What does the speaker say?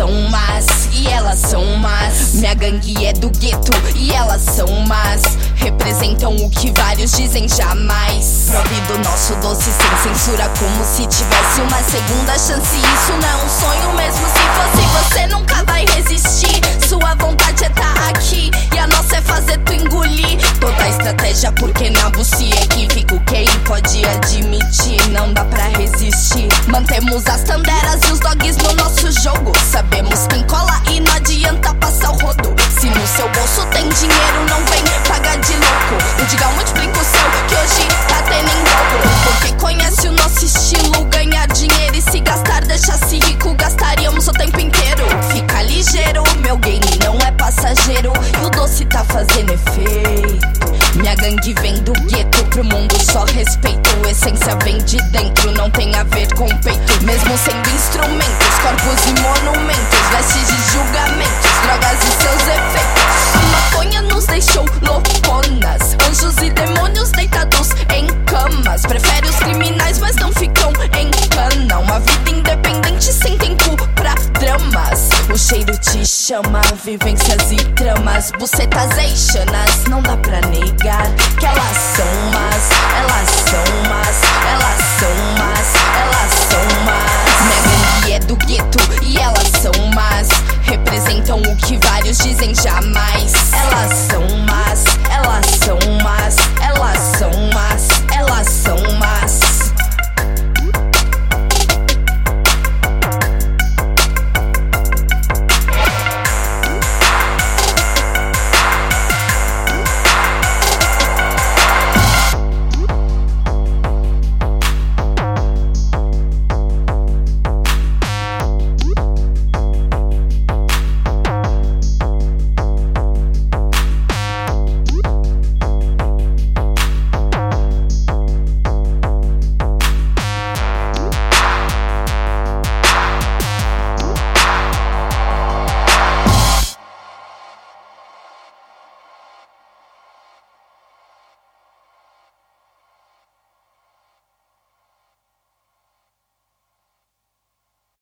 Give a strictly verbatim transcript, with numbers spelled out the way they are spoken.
são más, e elas são más. Minha gangue é do gueto, e elas são más. Representam o que vários dizem jamais. Prove do nosso doce sem censura, como se tivesse uma segunda chance. Isso não é um sonho mesmo, se fosse você nunca vai resistir. Sua vontade é tá aqui, e a nossa é fazer tu engolir. Toda a estratégia porque na bucia é equívoco. Quem pode admitir, não dá pra resistir. Mantemos as tanderas e os dogs no nosso jogo. Sabemos quem cola e não adianta passar o rodo. Se no seu bolso tem dinheiro, não vem pagar de louco. O Digão multiplica o seu, que hoje tá tendo em dobro. Porque conhece o nosso estilo, ganhar dinheiro e se gastar deixa-se rico. Gastaríamos o tempo inteiro. Fica ligeiro, meu game não é passageiro, e o doce tá fazendo efeito. Minha gangue vem do gueto, pro mundo só respeito. Essência vem de dentro, não tem a ver com peito. Mesmo sendo instrumentos, corpos e monumentos, vestes de julgamentos, drogas e seus efeitos. A maconha nos deixou louconas, anjos e demônios deitados em camas. Prefere os criminais, mas não ficam em cana. Uma vida independente sem tempo pra dramas. O cheiro te chama, vivências e tramas. Bucetasationas,